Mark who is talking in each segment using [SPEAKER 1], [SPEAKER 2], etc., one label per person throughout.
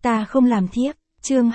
[SPEAKER 1] Ta không làm thiếp, chương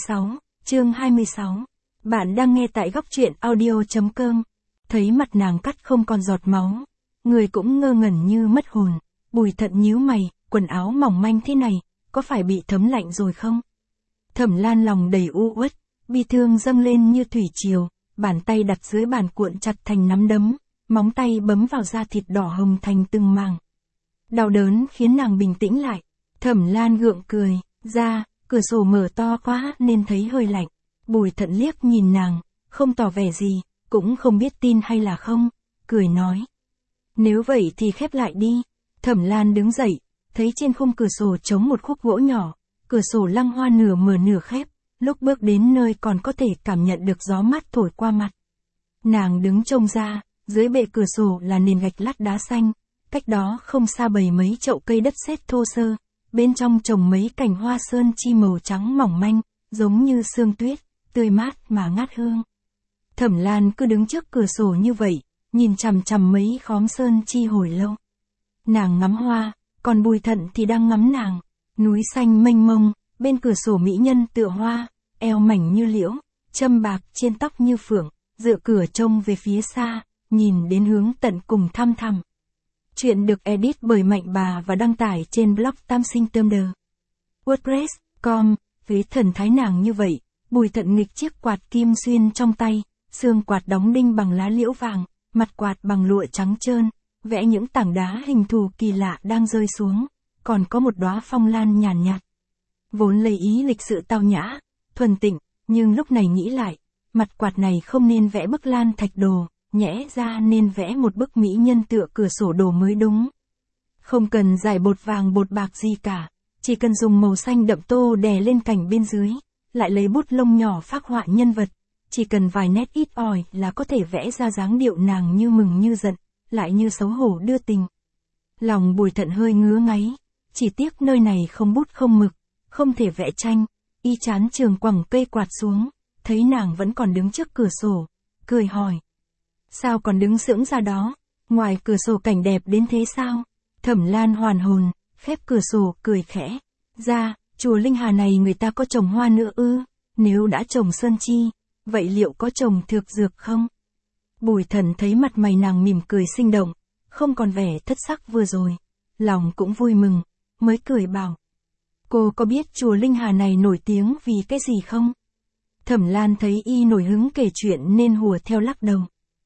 [SPEAKER 1] 26. Bạn đang nghe tại góc truyện audio.com. Thấy mặt nàng cắt không còn giọt máu. Người cũng ngơ ngẩn như mất hồn. Bùi Thận nhíu mày, quần áo mỏng manh thế này, có phải bị thấm lạnh rồi không? Thẩm Lan lòng đầy u uất, bi thương dâng lên như thủy triều, bàn tay đặt dưới bàn cuộn chặt thành nắm đấm, móng tay bấm vào da thịt đỏ hồng thành từng mảng. Đau đớn khiến nàng bình tĩnh lại. Thẩm Lan gượng cười, ra, cửa sổ mở to quá nên thấy hơi lạnh. Bùi Thận liếc nhìn nàng, không tỏ vẻ gì, cũng không biết tin hay là không, cười nói. Nếu vậy thì khép lại đi. Thẩm Lan đứng dậy, thấy trên khung cửa sổ trống một khúc gỗ nhỏ, cửa sổ lăng hoa nửa mở nửa khép, lúc bước đến nơi còn có thể cảm nhận được gió mát thổi qua mặt. Nàng đứng trông ra, dưới bệ cửa sổ là nền gạch lát đá xanh, cách đó không xa bày mấy chậu cây đất sét thô sơ, bên trong trồng mấy cành hoa sơn chi màu trắng mỏng manh, giống như sương tuyết, tươi mát mà ngát hương. Thẩm Lan cứ đứng trước cửa sổ như vậy, nhìn chằm chằm mấy khóm sơn chi hồi lâu. Nàng ngắm hoa, còn Bùi Thận thì đang ngắm nàng. Núi xanh mênh mông, bên cửa sổ mỹ nhân tựa hoa, eo mảnh như liễu, châm bạc trên tóc như phượng, dựa cửa trông về phía xa, nhìn đến hướng tận cùng thăm thẳm. Chuyện được edit bởi Mạnh Bà và đăng tải trên blog Tam Sinh Tươm Đờ. WordPress.com. Với thần thái nàng như vậy, Bùi Thận nghịch chiếc quạt kim xuyên trong tay, xương quạt đóng đinh bằng lá liễu vàng, mặt quạt bằng lụa trắng trơn, vẽ những tảng đá hình thù kỳ lạ đang rơi xuống, còn có một đóa phong lan nhàn nhạt. Vốn lấy ý lịch sự tao nhã, thuần tịnh, nhưng lúc này nghĩ lại, mặt quạt này không nên vẽ bức lan thạch đồ, nhẽ ra nên vẽ một bức mỹ nhân tựa cửa sổ đồ mới đúng. Không cần giải bột vàng bột bạc gì cả, chỉ cần dùng màu xanh đậm tô đè lên cành bên dưới, lại lấy bút lông nhỏ phác họa nhân vật, chỉ cần vài nét ít ỏi là có thể vẽ ra dáng điệu nàng như mừng như giận, lại như xấu hổ đưa tình. Lòng Bùi Thận hơi ngứa ngáy, chỉ tiếc nơi này không bút không mực, không thể vẽ tranh, y chán trường quẳng cây quạt xuống, thấy nàng vẫn còn đứng trước cửa sổ, cười hỏi. Sao còn đứng sững ra đó, ngoài cửa sổ cảnh đẹp đến thế sao? Thẩm Lan hoàn hồn, khép cửa sổ cười khẽ. Ra, chùa Linh Hà này người ta có trồng hoa nữa ư? Nếu đã trồng sơn chi, vậy liệu có trồng thược dược không? Bùi Thận thấy mặt mày nàng mỉm cười sinh động, không còn vẻ thất sắc vừa rồi, lòng cũng vui mừng, mới cười bảo. Cô có biết chùa Linh Hà này nổi tiếng vì cái gì không? Thẩm Lan thấy y nổi hứng kể chuyện nên hùa theo lắc đầu.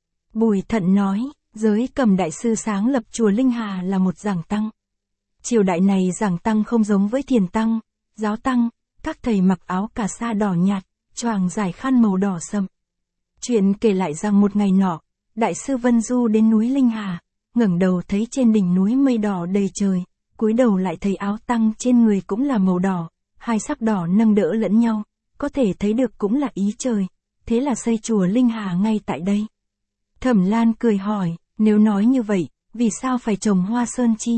[SPEAKER 1] Bùi Thận nói, giới Cầm đại sư sáng lập chùa Linh Hà là một giảng tăng. Triều đại này giảng tăng không giống với thiền tăng, giáo tăng, các thầy mặc áo cà sa đỏ nhạt, choàng dài khăn màu đỏ sậm. Chuyện kể lại rằng một ngày nọ, đại sư Vân Du đến núi Linh Hà, ngẩng đầu thấy trên đỉnh núi mây đỏ đầy trời, cúi đầu lại thấy áo tăng trên người cũng là màu đỏ, hai sắc đỏ nâng đỡ lẫn nhau, có thể thấy được cũng là ý trời, thế là xây chùa Linh Hà ngay tại đây. Thẩm Lan cười hỏi, nếu nói như vậy, vì sao phải trồng hoa sơn chi?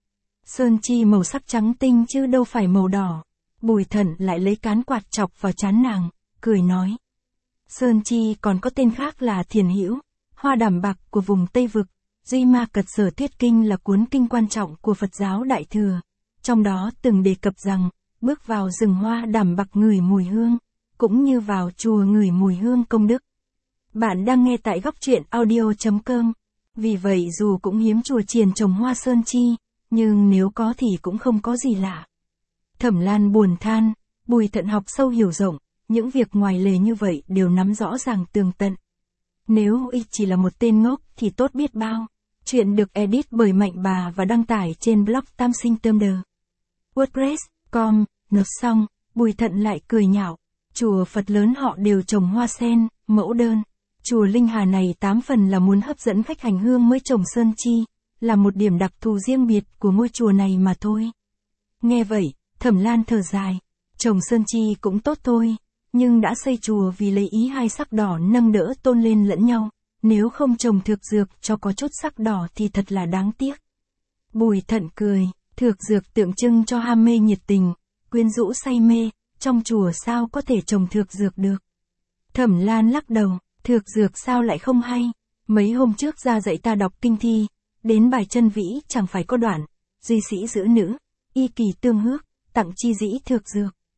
[SPEAKER 1] Sơn chi màu sắc trắng tinh chứ đâu phải màu đỏ. Bùi Thận lại lấy cán quạt chọc vào trán nàng, cười nói. Sơn chi còn có tên khác là thiền hữu, hoa đảm bạc của vùng Tây Vực, Duy Ma Cật Sở Thuyết Kinh là cuốn kinh quan trọng của Phật giáo Đại Thừa. Trong đó từng đề cập rằng, bước vào rừng hoa đảm bạc ngửi mùi hương, cũng như vào chùa ngửi mùi hương công đức. Bạn đang nghe tại góc truyện audio.com. Vì vậy dù cũng hiếm chùa chiền trồng hoa sơn chi, nhưng nếu có thì cũng không có gì lạ. Thẩm Lan buồn than, Bùi Thận học sâu hiểu rộng, những việc ngoài lề như vậy đều nắm rõ ràng tường tận. Nếu y chỉ là một tên ngốc thì tốt biết bao. Chuyện được edit bởi Mạnh Bà và đăng tải trên blog Tam Sinh Tươm Đờ. WordPress.com. Nốt xong, Bùi Thận lại cười nhạo. Chùa Phật lớn họ đều trồng hoa sen, mẫu đơn. Chùa Linh Hà này 8 phần là muốn hấp dẫn khách hành hương mới trồng sơn chi, là một điểm đặc thù riêng biệt của ngôi chùa này mà thôi. Nghe vậy, Thẩm Lan thở dài. Trồng sơn chi cũng tốt thôi, nhưng đã xây chùa vì lấy ý hai sắc đỏ nâng đỡ tôn lên lẫn nhau. Nếu không trồng thược dược cho có chút sắc đỏ thì thật là đáng tiếc. Bùi Thận cười, thược dược tượng trưng cho ham mê nhiệt tình, quyến rũ say mê, trong chùa sao có thể trồng thược dược được. Thẩm Lan lắc đầu, thược dược sao lại không hay, mấy hôm trước ra dạy ta đọc kinh thi, đến bài chân vĩ chẳng phải có đoạn, duy sĩ giữ nữ, y kỳ tương hước, tặng chi dĩ thược dược,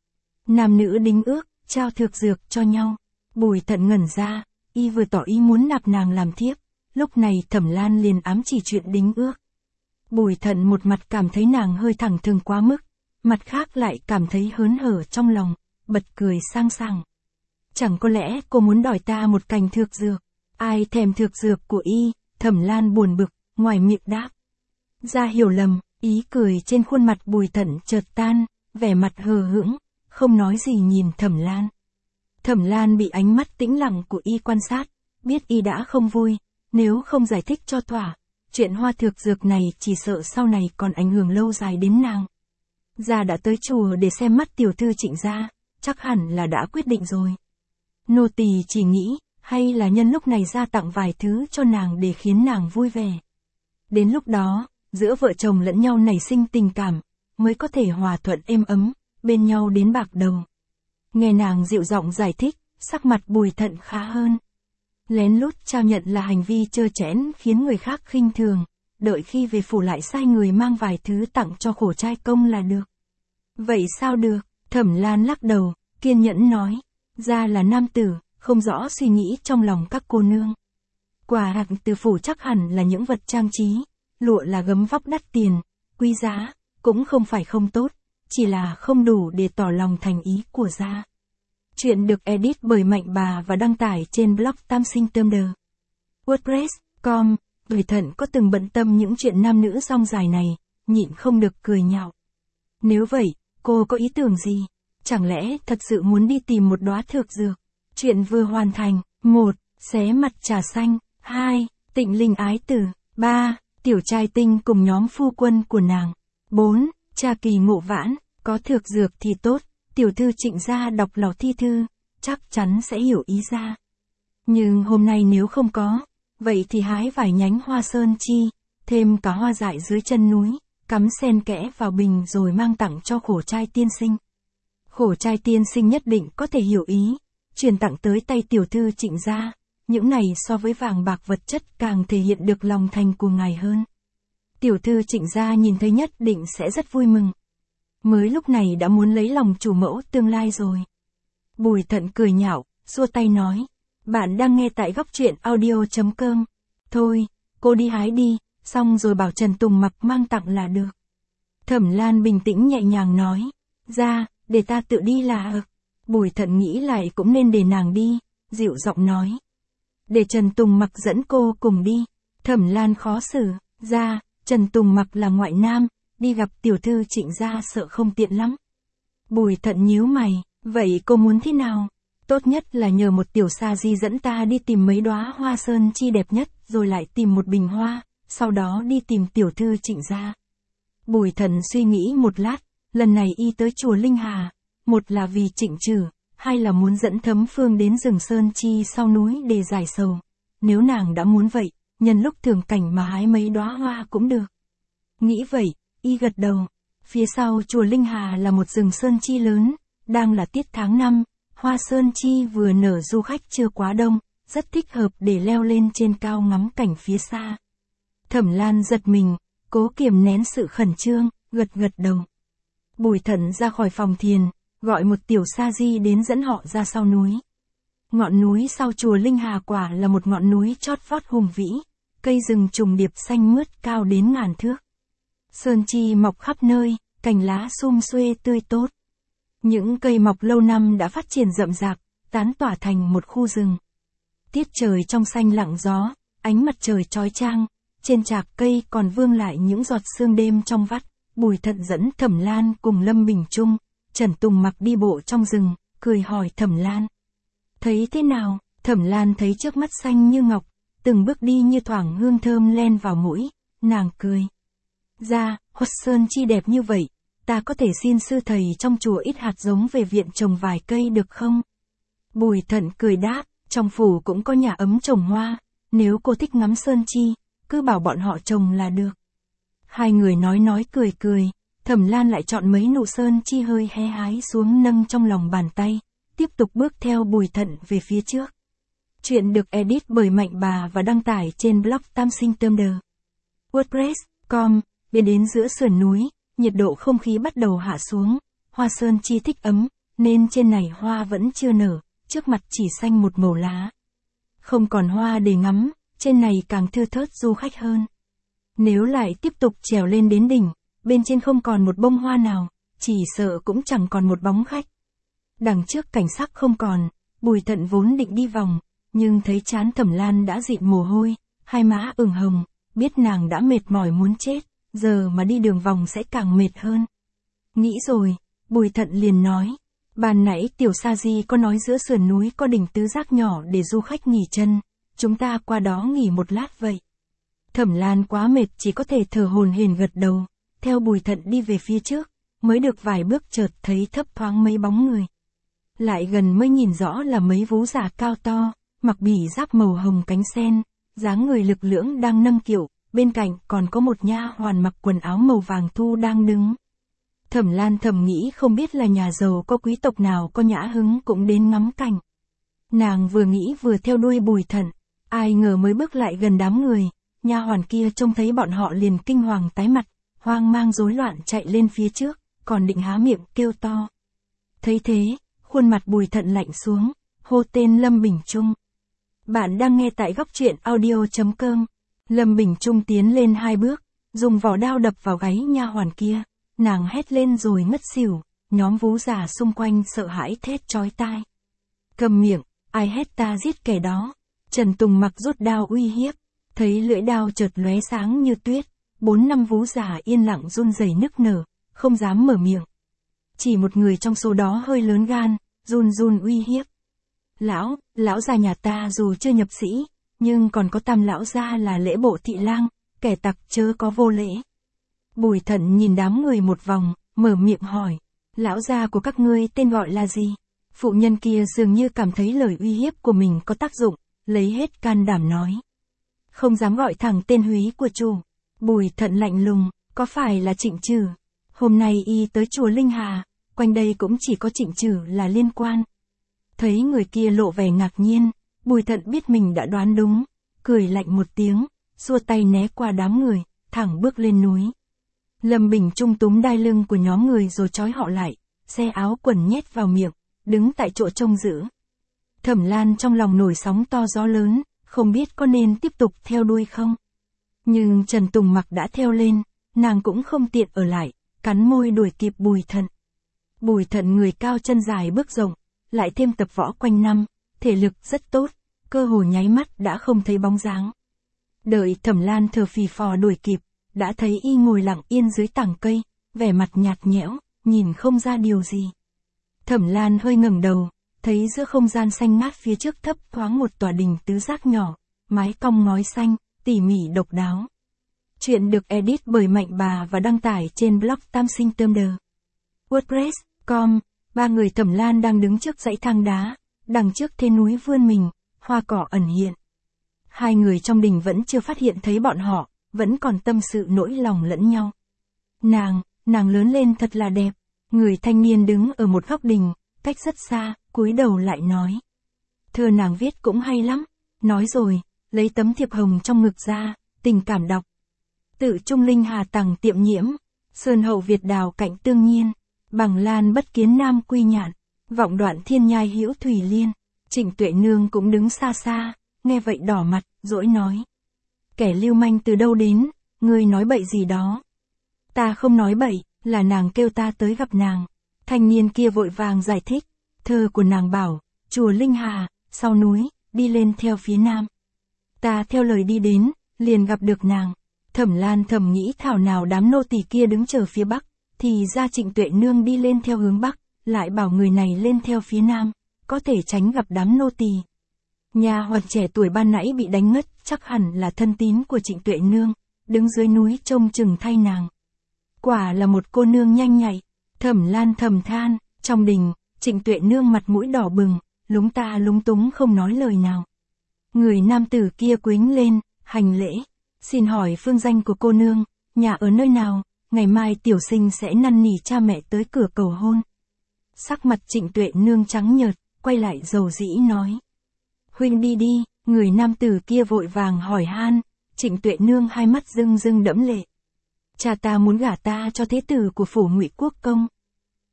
[SPEAKER 1] Nam nữ đính ước, trao thược dược cho nhau. Bùi Thận ngẩn ra, y vừa tỏ ý muốn nạp nàng làm thiếp, lúc này Thẩm Lan liền ám chỉ chuyện đính ước. Bùi Thận một mặt cảm thấy nàng hơi thẳng thừng quá mức, mặt khác lại cảm thấy hớn hở trong lòng, bật cười sang sảng. Chẳng có lẽ cô muốn đòi ta một cành thược dược? Ai thèm thược dược của y? Thẩm Lan buồn bực, ngoài miệng đáp. Ra hiểu lầm, ý cười trên khuôn mặt Bùi Thận chợt tan, vẻ mặt hờ hững, không nói gì nhìn Thẩm Lan. Thẩm Lan bị ánh mắt tĩnh lặng của y quan sát, biết y đã không vui, nếu không giải thích cho thỏa, chuyện hoa thược dược này chỉ sợ sau này còn ảnh hưởng lâu dài đến nàng. Gia đã tới chùa để xem mắt tiểu thư Trịnh gia, chắc hẳn là đã quyết định rồi. Nô tỳ chỉ nghĩ, hay là nhân lúc này gia tặng vài thứ cho nàng để khiến nàng vui vẻ. Đến lúc đó, giữa vợ chồng lẫn nhau nảy sinh tình cảm, mới có thể hòa thuận êm ấm, bên nhau đến bạc đầu. Nghe nàng dịu giọng giải thích, sắc mặt Bùi Thận khá hơn. Lén lút trao nhận là hành vi trơ trẽn khiến người khác khinh thường, đợi khi về phủ lại sai người mang vài thứ tặng cho khổ trai công là được. Vậy sao được? Thẩm Lan lắc đầu, kiên nhẫn nói. Gia là nam tử, không rõ suy nghĩ trong lòng các cô nương. Quà hạt từ phủ chắc hẳn là những vật trang trí, lụa là gấm vóc đắt tiền, quý giá, cũng không phải không tốt, chỉ là không đủ để tỏ lòng thành ý của gia. Chuyện được edit bởi Mạnh Bà và đăng tải trên blog Tam Sinh Tumblr. WordPress.com. Bùi Thận có từng bận tâm những chuyện nam nữ rong dài này, nhịn không được cười nhạo. Nếu vậy, cô có ý tưởng gì? Chẳng lẽ thật sự muốn đi tìm một đóa thược dược? Chuyện vừa hoàn thành. 1. Xé mặt trà xanh. 2. Tịnh Linh ái tử. 3. Tiểu trai tinh cùng nhóm phu quân của nàng. 4. Trà kỳ ngộ vãn. Có thược dược thì tốt, tiểu thư Trịnh gia đọc lò thi thư, chắc chắn sẽ hiểu ý ra. Nhưng hôm nay nếu không có, vậy thì hái vài nhánh hoa sơn chi, thêm cả hoa dại dưới chân núi, cắm xen kẽ vào bình rồi mang tặng cho khổ trai tiên sinh. Khổ trai tiên sinh nhất định có thể hiểu ý, truyền tặng tới tay tiểu thư Trịnh gia, những này so với vàng bạc vật chất càng thể hiện được lòng thành của ngài hơn. Tiểu thư Trịnh gia nhìn thấy nhất định sẽ rất vui mừng. Mới lúc này đã muốn lấy lòng chủ mẫu tương lai rồi. Bùi Thận cười nhạo, xua tay nói. Bạn đang nghe tại góc truyện audio.com. Thôi, cô đi hái đi, xong rồi bảo Trần Tùng Mặc mang tặng là được. Thẩm Lan bình tĩnh nhẹ nhàng nói. Ra, để ta tự đi là được. Bùi Thận nghĩ lại cũng nên để nàng đi, dịu giọng nói. Để Trần Tùng Mặc dẫn cô cùng đi. Thẩm Lan khó xử. Ra, Trần Tùng Mặc là ngoại nam, đi gặp tiểu thư Trịnh gia sợ không tiện lắm. Bùi Thận nhíu mày, vậy cô muốn thế nào? Tốt nhất là nhờ một tiểu sa di dẫn ta đi tìm mấy đóa hoa sơn chi đẹp nhất, rồi lại tìm một bình hoa, sau đó đi tìm tiểu thư Trịnh gia. Bùi Thận suy nghĩ một lát, lần này y tới chùa Linh Hà, một là vì Trịnh Trử, hai là muốn dẫn Thấm Phương đến rừng sơn chi sau núi để giải sầu. Nếu nàng đã muốn vậy, nhân lúc thường cảnh mà hái mấy đóa hoa cũng được. Nghĩ vậy, y gật đầu. Phía sau chùa Linh Hà là một rừng sơn chi lớn, đang là tiết tháng 5, hoa sơn chi vừa nở, du khách chưa quá đông, rất thích hợp để leo lên trên cao ngắm cảnh phía xa. Thẩm Lan giật mình, cố kiềm nén sự khẩn trương, gật gật đầu. Bùi Thận ra khỏi phòng thiền, gọi một tiểu sa di đến dẫn họ ra sau núi. Ngọn núi sau chùa Linh Hà quả là một ngọn núi chót vót hùng vĩ, cây rừng trùng điệp xanh mướt cao đến ngàn thước. Sơn chi mọc khắp nơi, cành lá sum xuê tươi tốt. Những cây mọc lâu năm đã phát triển rậm rạp, tán tỏa thành một khu rừng. Tiết trời trong xanh lặng gió, ánh mặt trời chói chang, trên trạc cây còn vương lại những giọt sương đêm trong vắt. Bùi Thận dẫn Thẩm Lan cùng Lâm Bình Trung, Trần Tùng Mặc đi bộ trong rừng, cười hỏi Thẩm Lan. Thấy thế nào? Thẩm Lan thấy trước mắt xanh như ngọc, từng bước đi như thoảng hương thơm len vào mũi, nàng cười. Ra, hoa sơn chi đẹp như vậy, ta có thể xin sư thầy trong chùa ít hạt giống về viện trồng vài cây được không? Bùi Thận cười đáp, trong phủ cũng có nhà ấm trồng hoa, nếu cô thích ngắm sơn chi, cứ bảo bọn họ trồng là được. Hai người nói cười cười, Thẩm Lan lại chọn mấy nụ sơn chi hơi hé hái xuống nâng trong lòng bàn tay, tiếp tục bước theo Bùi Thận về phía trước. Chuyện được edit bởi Mạnh Bà và đăng tải trên blog Tam Sinh Tumblr. WordPress.com. Bên đến giữa sườn núi, nhiệt độ không khí bắt đầu hạ xuống, hoa sơn chi thích ấm, nên trên này hoa vẫn chưa nở, trước mặt chỉ xanh một màu lá. Không còn hoa để ngắm, trên này càng thưa thớt du khách hơn. Nếu lại tiếp tục trèo lên đến đỉnh, bên trên không còn một bông hoa nào, chỉ sợ cũng chẳng còn một bóng khách. Đằng trước cảnh sắc không còn, Bùi Thận vốn định đi vòng, nhưng thấy trán Thẩm Lan đã dịn mồ hôi, hai má ửng hồng, biết nàng đã mệt mỏi muốn chết, giờ mà đi đường vòng sẽ càng mệt hơn. Nghĩ rồi, Bùi Thận liền nói, ban nãy Tiểu Sa Di có nói giữa sườn núi có đỉnh tứ giác nhỏ để du khách nghỉ chân, chúng ta qua đó nghỉ một lát vậy. Thẩm Lan quá mệt chỉ có thể thở hổn hển gật đầu, theo Bùi Thận đi về phía trước, mới được vài bước chợt thấy thấp thoáng mấy bóng người. Lại gần mới nhìn rõ là mấy vú già cao to, mặc bỉ giáp màu hồng cánh sen, dáng người lực lưỡng đang nâng kiệu, bên cạnh còn có một nha hoàn mặc quần áo màu vàng thu đang đứng. Thẩm Lan thầm nghĩ không biết là nhà giàu có quý tộc nào có nhã hứng cũng đến ngắm cảnh. Nàng vừa nghĩ vừa theo đuôi Bùi Thận, ai ngờ mới bước lại gần đám người, nha hoàn kia trông thấy bọn họ liền kinh hoàng tái mặt, hoang mang rối loạn chạy lên phía trước, còn định há miệng kêu to. Thấy thế, khuôn mặt Bùi Thận lạnh xuống, hô tên Lâm Bình Trung. Bạn đang nghe tại góc truyện audio.com. Lâm Bình Trung tiến lên 2 bước, dùng vỏ đao đập vào gáy nha hoàn kia, nàng hét lên rồi ngất xỉu, nhóm vú già xung quanh sợ hãi thét chói tai. Cầm miệng, ai hét ta giết kẻ đó. Trần Tùng Mặc rút đao uy hiếp, thấy lưỡi đao chợt lóe sáng như tuyết, 4-5 vú già yên lặng run rẩy nức nở, không dám mở miệng. Chỉ một người trong số đó hơi lớn gan, run run uy hiếp. Lão già nhà ta dù chưa nhập sĩ, nhưng còn có Tam lão gia là Lễ Bộ thị lang, kẻ tặc chớ có vô lễ. Bùi Thận nhìn đám người một vòng, mở miệng hỏi, lão gia của các ngươi tên gọi là gì? Phụ nhân kia dường như cảm thấy lời uy hiếp của mình có tác dụng, lấy hết can đảm nói. Không dám gọi thẳng tên húy của chủ. Bùi Thận lạnh lùng, có phải là Trịnh Trừ? Hôm nay y tới chùa Linh Hà, quanh đây cũng chỉ có Trịnh Trừ là liên quan. Thấy người kia lộ vẻ ngạc nhiên, Bùi Thận biết mình đã đoán đúng, cười lạnh một tiếng, xua tay né qua đám người, thẳng bước lên núi. Lâm Bình Trung túm đai lưng của nhóm người rồi trói họ lại, xe áo quần nhét vào miệng, đứng tại chỗ trông giữ. Thẩm Lan trong lòng nổi sóng to gió lớn, không biết có nên tiếp tục theo đuôi không. Nhưng Trần Tùng Mặc đã theo lên, nàng cũng không tiện ở lại, cắn môi đuổi kịp Bùi Thận. Bùi Thận người cao chân dài bước rộng, lại thêm tập võ quanh năm, thể lực rất tốt, cơ hồ nháy mắt đã không thấy bóng dáng. Đợi Thẩm Lan thở phì phò đuổi kịp, đã thấy y ngồi lặng yên dưới tảng cây, vẻ mặt nhạt nhẽo, nhìn không ra điều gì. Thẩm Lan hơi ngẩng đầu, thấy giữa không gian xanh ngát phía trước thấp thoáng một tòa đình tứ giác nhỏ, mái cong ngói xanh, tỉ mỉ độc đáo. Chuyện được edit bởi Mạnh Bà và đăng tải trên blog Tam Sinh Tơm Đờ. WordPress.com. Ba người Thẩm Lan đang đứng trước dãy thang đá, đằng trước thế núi vươn mình, hoa cỏ ẩn hiện. Hai người trong đình vẫn chưa phát hiện thấy bọn họ, vẫn còn tâm sự nỗi lòng lẫn nhau. Nàng lớn lên thật là đẹp. Người thanh niên đứng ở một góc đình, cách rất xa, cúi đầu lại nói. Thơ nàng viết cũng hay lắm. Nói rồi, lấy tấm thiệp hồng trong ngực ra, tình cảm đọc. Tự Trung Linh Hà Tằng Tiệm Nhiễm, Sơn Hậu Việt Đào Cạnh Tương Nhiên, Bằng Lan Bất Kiến Nam Quy Nhạn, Vọng Đoạn Thiên Nhai Hữu Thủy Liên. Trịnh Tuệ Nương cũng đứng xa xa, nghe vậy đỏ mặt, dỗi nói. Kẻ lưu manh từ đâu đến, ngươi nói bậy gì đó. Ta không nói bậy, là nàng kêu ta tới gặp nàng. Thanh niên kia vội vàng giải thích, thơ của nàng bảo, chùa Linh Hà, sau núi, đi lên theo phía nam. Ta theo lời đi đến, liền gặp được nàng. Thẩm Lan thầm nghĩ thảo nào đám nô tỳ kia đứng chờ phía bắc, thì ra Trịnh Tuệ Nương đi lên theo hướng bắc, lại bảo người này lên theo phía nam, có thể tránh gặp đám nô tỳ. Nhà hoàn trẻ tuổi ban nãy bị đánh ngất, chắc hẳn là thân tín của Trịnh Tuệ Nương, đứng dưới núi trông chừng thay nàng. Quả là một cô nương nhanh nhạy. Thẩm Lan thầm than, trong đình, Trịnh Tuệ Nương mặt mũi đỏ bừng, lúng ta lúng túng không nói lời nào. Người nam tử kia quýnh lên, hành lễ, xin hỏi phương danh của cô nương, nhà ở nơi nào, ngày mai tiểu sinh sẽ năn nỉ cha mẹ tới cửa cầu hôn. Sắc mặt Trịnh Tuệ Nương trắng nhợt, quay lại dầu dĩ nói. Huynh đi đi, người nam tử kia vội vàng hỏi han, Trịnh Tuệ Nương hai mắt rưng rưng đẫm lệ. Cha ta muốn gả ta cho thế tử của phủ Ngụy Quốc công.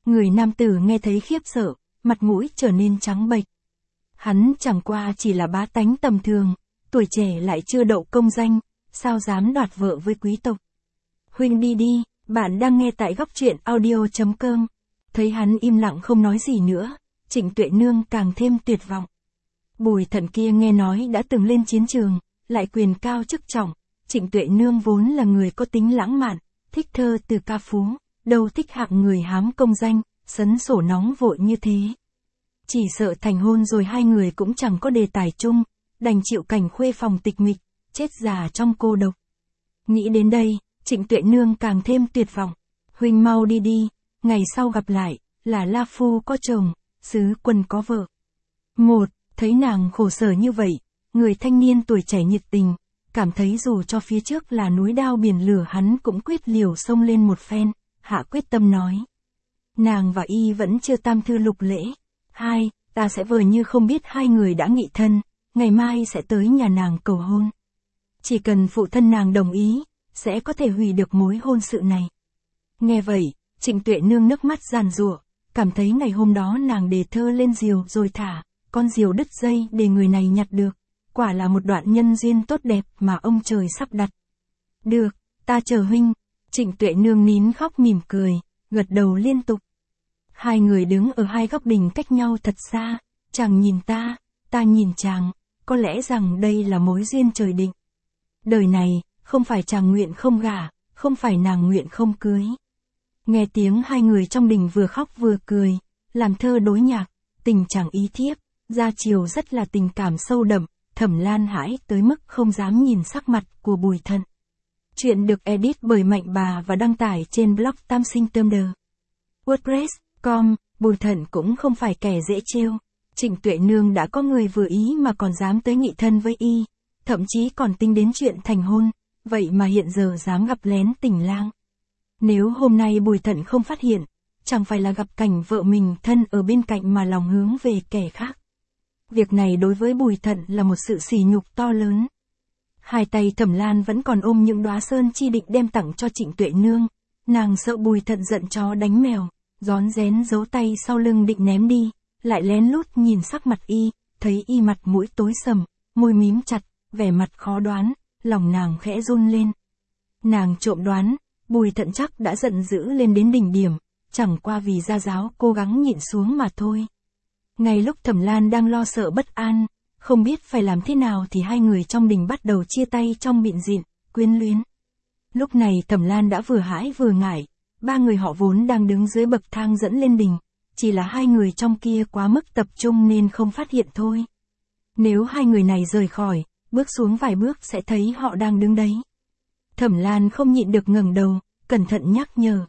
[SPEAKER 1] Người nam tử nghe thấy khiếp sợ, mặt mũi trở nên trắng bệch. Hắn chẳng qua chỉ là bá tánh tầm thường, tuổi trẻ lại chưa đậu công danh, sao dám đoạt vợ với quý tộc. Huynh đi đi, bạn đang nghe tại góc truyện audio.com. Thấy hắn im lặng không nói gì nữa, Trịnh Tuệ Nương càng thêm tuyệt vọng. Bùi Thận kia nghe nói đã từng lên chiến trường, lại quyền cao chức trọng. Trịnh Tuệ Nương vốn là người có tính lãng mạn, thích thơ từ ca phú, đâu thích hạng người hám công danh, sấn sổ nóng vội như thế. Chỉ sợ thành hôn rồi hai người cũng chẳng có đề tài chung, đành chịu cảnh khuê phòng tịch mịch, chết già trong cô độc. Nghĩ đến đây, Trịnh Tuệ Nương càng thêm tuyệt vọng. Huynh mau đi đi, ngày sau gặp lại, là La Phu có chồng, Sứ Quân có vợ. Thấy nàng khổ sở như vậy, người thanh niên tuổi trẻ nhiệt tình, cảm thấy dù cho phía trước là núi đao biển lửa hắn cũng quyết liều xông lên một phen, hạ quyết tâm nói. Nàng và y vẫn chưa tam thư lục lễ. Ta sẽ vờ như không biết hai người đã nghị thân, ngày mai sẽ tới nhà nàng cầu hôn. Chỉ cần phụ thân nàng đồng ý, sẽ có thể hủy được mối hôn sự này. Nghe vậy, Trịnh Tuệ Nương nước mắt giàn giụa, cảm thấy ngày hôm đó nàng đề thơ lên diều rồi thả, con diều đứt dây để người này nhặt được, quả là một đoạn nhân duyên tốt đẹp mà ông trời sắp đặt. Được, ta chờ huynh. Trịnh Tuệ Nương nín khóc mỉm cười, gật đầu liên tục. Hai người đứng ở hai góc đình cách nhau thật xa, chàng nhìn ta nhìn chàng, có lẽ rằng đây là mối duyên trời định. Đời này, không phải chàng nguyện không gả, không phải nàng nguyện không cưới. Nghe tiếng hai người trong đình vừa khóc vừa cười, làm thơ đối nhạc, tình chàng ý thiếp, ra chiều rất là tình cảm sâu đậm, Thẩm Lan hãi tới mức không dám nhìn sắc mặt của Bùi Thận. Chuyện được edit bởi Mạnh Bà và đăng tải trên blog Tam Sinh Tươm Đờ. WordPress.com, Bùi Thận cũng không phải kẻ dễ trêu. Trịnh Tuệ Nương đã có người vừa ý mà còn dám tới nghị thân với y, thậm chí còn tính đến chuyện thành hôn, vậy mà hiện giờ dám gặp lén tình lang. Nếu hôm nay Bùi Thận không phát hiện, chẳng phải là gặp cảnh vợ mình thân ở bên cạnh mà lòng hướng về kẻ khác. Việc này đối với Bùi Thận là một sự sỉ nhục to lớn. Hai tay Thẩm Lan vẫn còn ôm những đóa sơn chi định đem tặng cho Trịnh Tuệ Nương, nàng sợ Bùi Thận giận chó đánh mèo, rón rén giấu tay sau lưng định ném đi, lại lén lút nhìn sắc mặt y, thấy y mặt mũi tối sầm, môi mím chặt, vẻ mặt khó đoán, lòng nàng khẽ run lên. Nàng trộm đoán, Bùi Thận chắc đã giận dữ lên đến đỉnh điểm, chẳng qua vì gia giáo cố gắng nhịn xuống mà thôi. Ngay lúc Thẩm Lan đang lo sợ bất an, không biết phải làm thế nào thì hai người trong đình bắt đầu chia tay trong bịn dịn, quyến luyến. Lúc này Thẩm Lan đã vừa hãi vừa ngại, ba người họ vốn đang đứng dưới bậc thang dẫn lên đình, chỉ là hai người trong kia quá mức tập trung nên không phát hiện thôi. Nếu hai người này rời khỏi, bước xuống vài bước sẽ thấy họ đang đứng đấy. Thẩm Lan không nhịn được ngẩng đầu, cẩn thận nhắc nhở.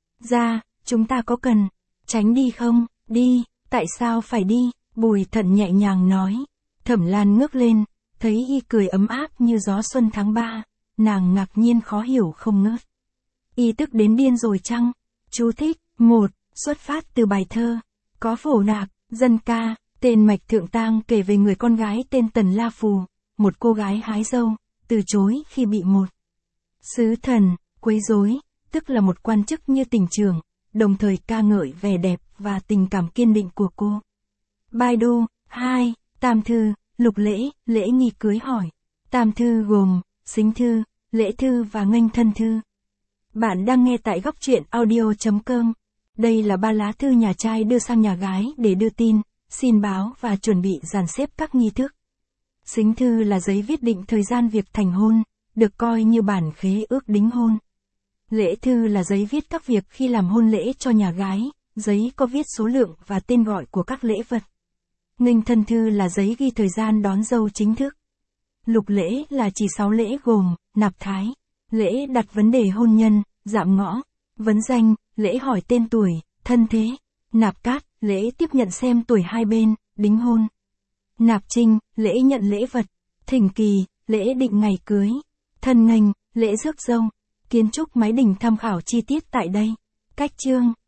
[SPEAKER 1] Chúng ta có cần tránh đi không? Đi, tại sao phải đi? Bùi Thận nhẹ nhàng nói. Thẩm Lan ngước lên, thấy y cười ấm áp như gió xuân tháng 3, nàng ngạc nhiên khó hiểu không ngớt. Y tức đến điên rồi chăng? Chú thích, 1. Xuất phát từ bài thơ, có phổ nạc, dân ca, tên Mạch Thượng Tang kể về người con gái tên Tần La Phù, một cô gái hái dâu, từ chối khi bị một sứ thần quấy rối, tức là một quan chức như tỉnh trưởng, đồng thời ca ngợi vẻ đẹp và tình cảm kiên định của cô. Baidu, 2. Tam thư, lục lễ, lễ nghi cưới hỏi. Tam thư gồm, xính thư, lễ thư và nghênh thân thư. Bạn đang nghe tại góc truyện audio.com. Đây là 3 lá thư nhà trai đưa sang nhà gái để đưa tin, xin báo và chuẩn bị dàn xếp các nghi thức. Xính thư là giấy viết định thời gian việc thành hôn, được coi như bản khế ước đính hôn. Lễ thư là giấy viết các việc khi làm hôn lễ cho nhà gái, giấy có viết số lượng và tên gọi của các lễ vật. Nghênh thân thư là giấy ghi thời gian đón dâu chính thức. Lục lễ là chỉ 6 lễ gồm, nạp thái, lễ đặt vấn đề hôn nhân, dạm ngõ, vấn danh, lễ hỏi tên tuổi, thân thế, nạp cát, lễ tiếp nhận xem tuổi hai bên, đính hôn. Nạp trinh, lễ nhận lễ vật, thỉnh kỳ, lễ định ngày cưới, thân nghênh, lễ rước dâu. Kiến trúc mái đình tham khảo chi tiết tại đây. Cách chương